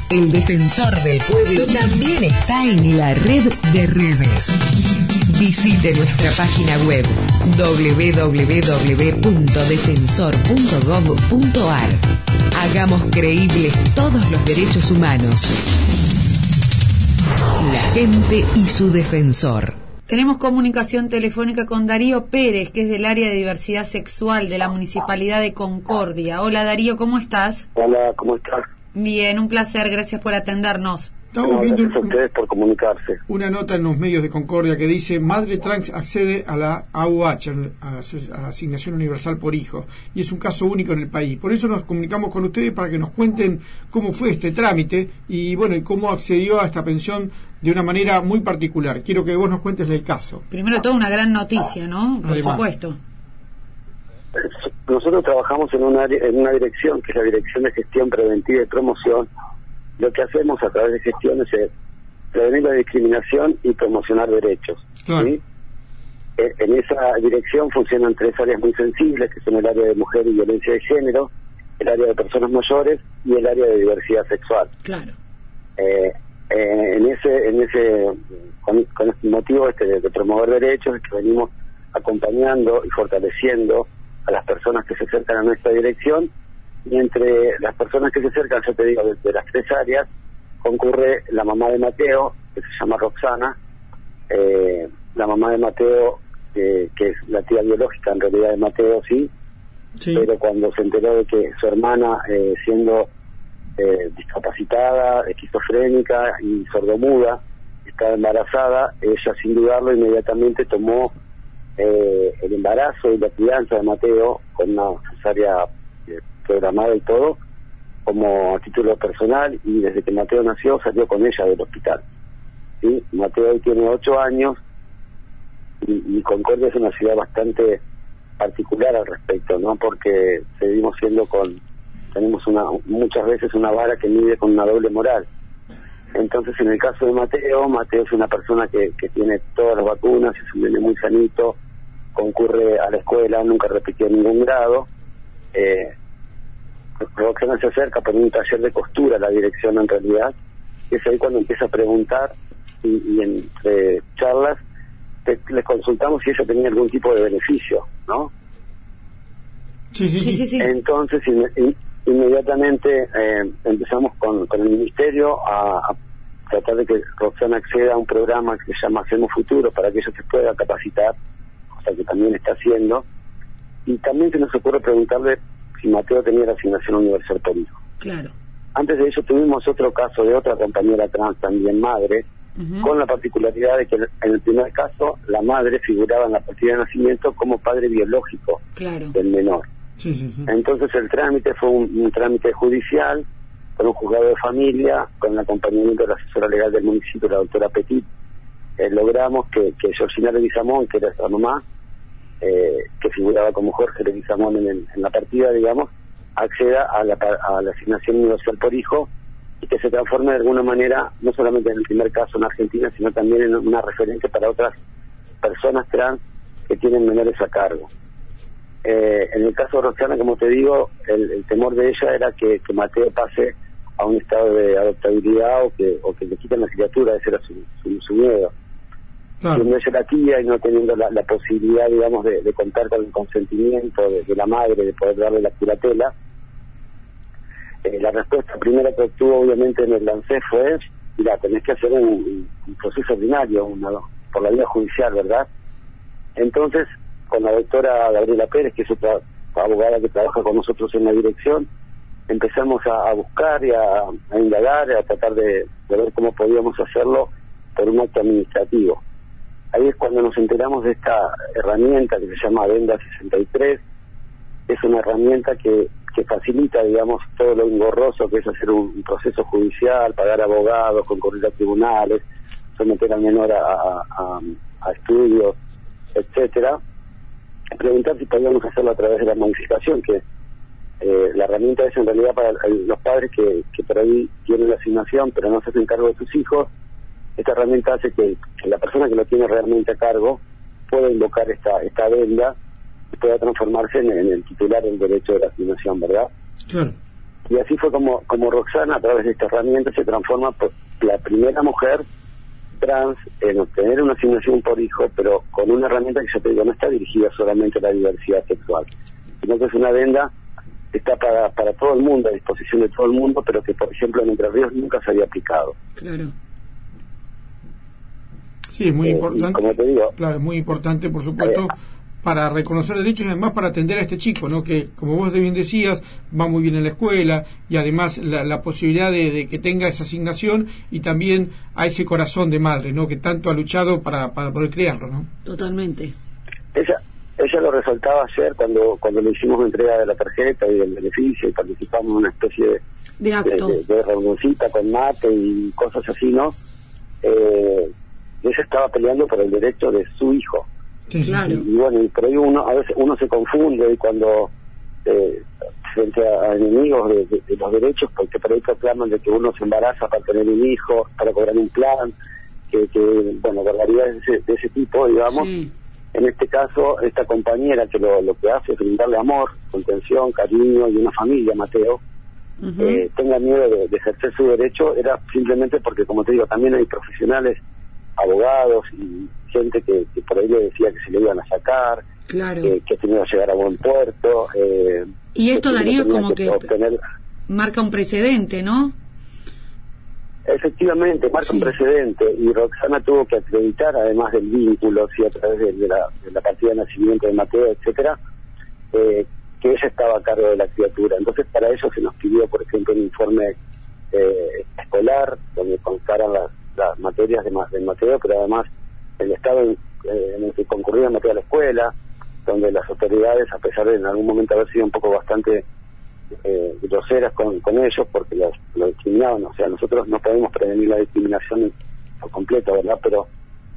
El defensor del pueblo también está en la red de redes. Visite nuestra página web www.defensor.gov.ar. Hagamos creíbles todos los derechos humanos. La gente y su defensor. Tenemos comunicación telefónica con Darío Pérez, que es del área de diversidad sexual de la Municipalidad de Concordia. Hola Darío, ¿cómo estás? Hola, ¿cómo estás? Bien, un placer, gracias por atendernos. Estamos viendo gracias a ustedes por comunicarse. Una nota en los medios de Concordia que dice: madre trans accede a la AUH, a la Asignación Universal por Hijo, y es un caso único en el país. Por eso nos comunicamos con ustedes para que nos cuenten cómo fue este trámite y bueno, y cómo accedió a esta pensión de una manera muy particular. Quiero que vos nos cuentes el caso. Primero de todo, una gran noticia, ¿no? Por supuesto. Nosotros trabajamos en una dirección, que es la Dirección de Gestión Preventiva y Promoción. Lo que hacemos a través de gestiones es prevenir la discriminación y promocionar derechos. Claro. ¿Sí? En esa dirección funcionan tres áreas muy sensibles, que son el área de mujer y violencia de género, el área de personas mayores y el área de diversidad sexual. Claro. Con este motivo de promover derechos, es que venimos acompañando y fortaleciendo a las personas que se acercan a nuestra dirección. Y entre las personas que se acercan, yo te digo, de las tres áreas, concurre la mamá de Mateo, que se llama Roxana, la mamá de Mateo, que es la tía biológica en realidad de Mateo, sí, pero cuando se enteró de que su hermana, siendo discapacitada, esquizofrénica y sordomuda, estaba embarazada, ella sin dudarlo inmediatamente tomó el embarazo y la crianza de Mateo con una cesárea programada y todo, como a título personal, y desde que Mateo nació salió con ella del hospital. ¿Sí? Mateo hoy tiene 8 años y Concordia es una ciudad bastante particular al respecto, ¿no? Porque tenemos muchas veces una vara que mide con una doble moral. Entonces, en el caso de Mateo es una persona que tiene todas las vacunas, es un nene muy sanito, concurre a la escuela, nunca repitió ningún grado. Roxana se acerca por un taller de costura a la dirección en realidad, y es ahí cuando empieza a preguntar y entre charlas les consultamos si ella tenía algún tipo de beneficio, ¿no? Sí. Entonces inmediatamente empezamos con el ministerio a tratar de que Roxana acceda a un programa que se llama Hacemos Futuro para que ella se pueda capacitar, cosa que también está haciendo, y también se nos ocurre preguntarle si Mateo tenía la asignación universal por hijo. Claro. Antes de ello tuvimos otro caso de otra compañera trans, también madre, con la particularidad de que en el primer caso la madre figuraba en la partida de nacimiento como padre biológico del menor. Sí. Entonces el trámite fue un trámite judicial, con un juzgado de familia, con el acompañamiento de la asesora legal del municipio, la doctora Petit. Logramos que Georgina Leguizamón, que era esa mamá, que figuraba como Jorge Leguizamón en la partida, digamos, acceda a la asignación universal por hijo y que se transforme de alguna manera, no solamente en el primer caso en Argentina, sino también en una referencia para otras personas trans que tienen menores a cargo. En el caso de Roxana, como te digo, el temor de ella era que Mateo pase a un estado de adoptabilidad o que le quiten la criatura. Ese era su miedo. Claro. Siendo ella la tía y no teniendo la posibilidad, digamos, de contar con el consentimiento de la madre, de poder darle la curatela, la respuesta primera que obtuvo obviamente en el LANCEF fue: mira, tenés que hacer un proceso ordinario, por la vía judicial, ¿verdad? Entonces, con la doctora Gabriela Pérez, que es otra abogada que trabaja con nosotros en la dirección, empezamos a buscar y a indagar, a tratar de ver cómo podíamos hacerlo por un acto administrativo. Ahí es cuando nos enteramos de esta herramienta que se llama Adenda 63. Es una herramienta que facilita, digamos, todo lo engorroso que es hacer un proceso judicial, pagar abogados, concurrir a tribunales, someter al menor a estudios, etcétera. Preguntar si podíamos hacerlo a través de la modificación, que la herramienta es en realidad para los padres que por ahí tienen la asignación pero no se hacen cargo de sus hijos. Esta herramienta hace que la persona que lo tiene realmente a cargo pueda invocar esta adenda y pueda transformarse en el titular del derecho de la asignación, ¿verdad? Claro. Y así fue como Roxana, a través de esta herramienta, se transforma por la primera mujer trans en obtener una asignación por hijo, pero con una herramienta que, ya te digo, no está dirigida solamente a la diversidad sexual, sino que es una venda que está para todo el mundo, a disposición de todo el mundo, pero que, por ejemplo, en Entre Ríos nunca se había aplicado. Claro. Sí, es muy importante. Como te digo, claro, es muy importante, por supuesto, para reconocer derechos y además para atender a este chico, ¿no? Que, como vos bien decías, va muy bien en la escuela y además la posibilidad de que tenga esa asignación y también a ese corazón de madre, ¿no? Que tanto ha luchado para poder criarlo, ¿no? Totalmente. Ella lo resaltaba ayer cuando le hicimos entrega de la tarjeta y del beneficio y participamos en una especie de acto, de reunioncita con mate y cosas así, ¿no? Ella estaba peleando por el derecho de su hijo. Sí, claro. Y bueno, y por ahí a veces uno se confunde y cuando frente a enemigos de los derechos, porque por ahí proclaman de que uno se embaraza para tener un hijo, para cobrar un plan, que bueno, barbaridades de ese tipo, digamos. Sí. En este caso, esta compañera que lo que hace es brindarle amor, contención, cariño y una familia, Mateo, tenga miedo de ejercer su derecho, era simplemente porque, como te digo, también hay profesionales, abogados y gente que por ahí le decía que se le iban a sacar, claro, que tenía que llegar a buen puerto. Y esto, Darío, es como que obtener... marca un precedente, ¿no? Efectivamente, marca un precedente, y Roxana tuvo que acreditar, además del vínculo, ¿sí? A través de la partida de nacimiento de Mateo, etcétera, que ella estaba a cargo de la criatura. Entonces, para eso se nos pidió, por ejemplo, un informe escolar, donde constaran las materias de Mateo, pero además el estado en el que concurría Mateo a la escuela, donde las autoridades, a pesar de en algún momento haber sido un poco bastante groseras con ellos, porque lo discriminaban, o sea, nosotros no podemos prevenir la discriminación por completo, ¿verdad? Pero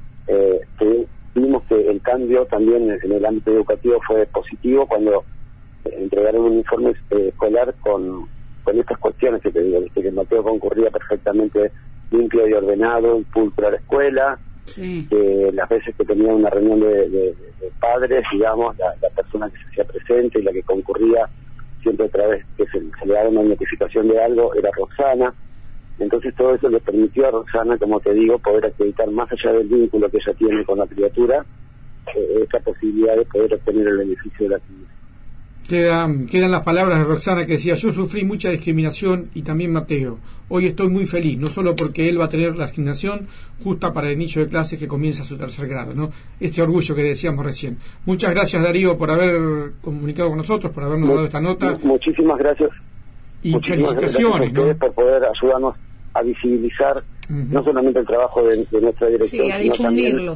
vimos que el cambio también en el ámbito educativo fue positivo cuando entregaron un informe escolar con estas cuestiones que te digo, que Mateo concurría perfectamente limpio y ordenado y pulcro a la escuela, que las veces que tenía una reunión de padres, digamos, la persona que se hacía presente y la que concurría siempre otra vez que se le daba una notificación de algo era Roxana. Entonces todo eso le permitió a Roxana, como te digo, poder acreditar, más allá del vínculo que ella tiene con la criatura, esa posibilidad de poder obtener el beneficio de la criatura. Quedan las palabras de Roxana que decía: yo sufrí mucha discriminación y también Mateo. Hoy estoy muy feliz, no solo porque él va a tener la asignación justa para el inicio de clases que comienza su 3er grado, ¿no? Este orgullo que decíamos recién. Muchas gracias, Darío, por haber comunicado con nosotros, por habernos dado esta nota. Muchísimas gracias. Y felicitaciones, gracias a ustedes, ¿no? Por poder ayudarnos a visibilizar no solamente el trabajo de nuestra dirección, a difundirlo.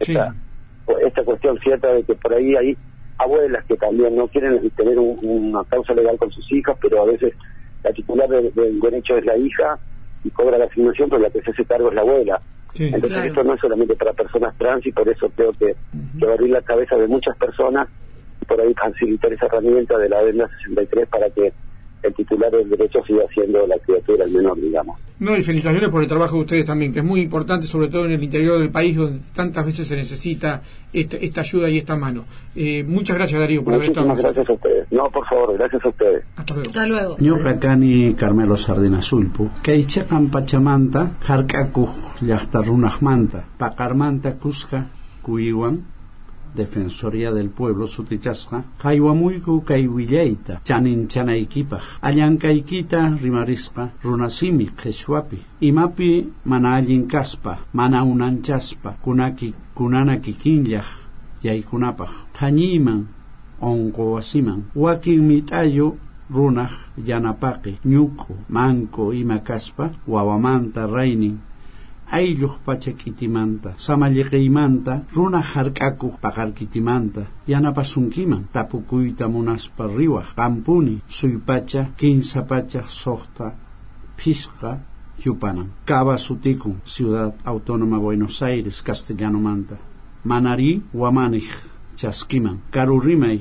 Esta cuestión cierta de que por ahí hay abuelas que también no quieren tener una causa legal con sus hijas, pero a veces la titular del derecho es la hija y cobra la asignación, pero la que se hace cargo es la abuela. Sí, entonces claro, esto no es solamente para personas trans, y por eso creo que va a abrir la cabeza de muchas personas y por ahí facilitar esa herramienta de la Adenda 63 para que el titular del derecho siga siendo la criatura, el menor, digamos. No, y felicitaciones por el trabajo de ustedes también, que es muy importante, sobre todo en el interior del país, donde tantas veces se necesita esta ayuda y esta mano. Muchas gracias, Darío, por haber estado. Muchísimas gracias a ustedes. No, por favor, gracias a ustedes. Hasta luego. Hasta luego. Ñuqakani Carmelo Sardina Sulpu, kaychakan pachamanta, hark'akuq llaqta runaqmanta, paqarmanta kusqa kuyiwan, Defensoría del Pueblo sutichasqa haywamuyku kay willayta chaninchanaykipaq allankaykita rimarisqa runasimi qhichwapi imapi mana allin kaspa mana unanchaspa kunana kikinllaq yaykunapaq thañiyman onqowasiman wakin mit'ayu runaq yanapaqi ñuqu manku ima kaspa wawamanta raynin aylluq pachak'itimanta samalliqaymanta runa hark'akuq paqarkitimanta yanapasunkiman tapukuyta munaspa riwaq qampuni suypacha kinsapacha soqta phishqa yupanan Cava sutikun Ciudad Autónoma Buenos Aires castellanomanta manari wamanij chaskiman karurimay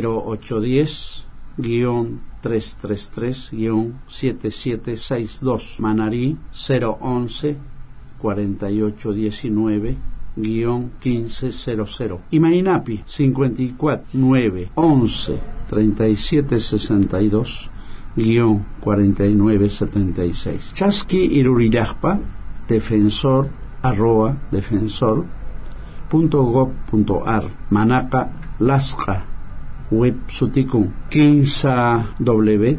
0810-333-7762 manari 011 4819-1500 y Mainapi 54 9 11 37 62 4976. Chasqui Irurillajpa, defensor@defensor.gov.ar. Manaca Lasqa, web sutikun 15w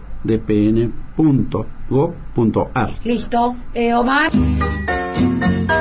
www.dpn.gov.ar. Listo. Omar.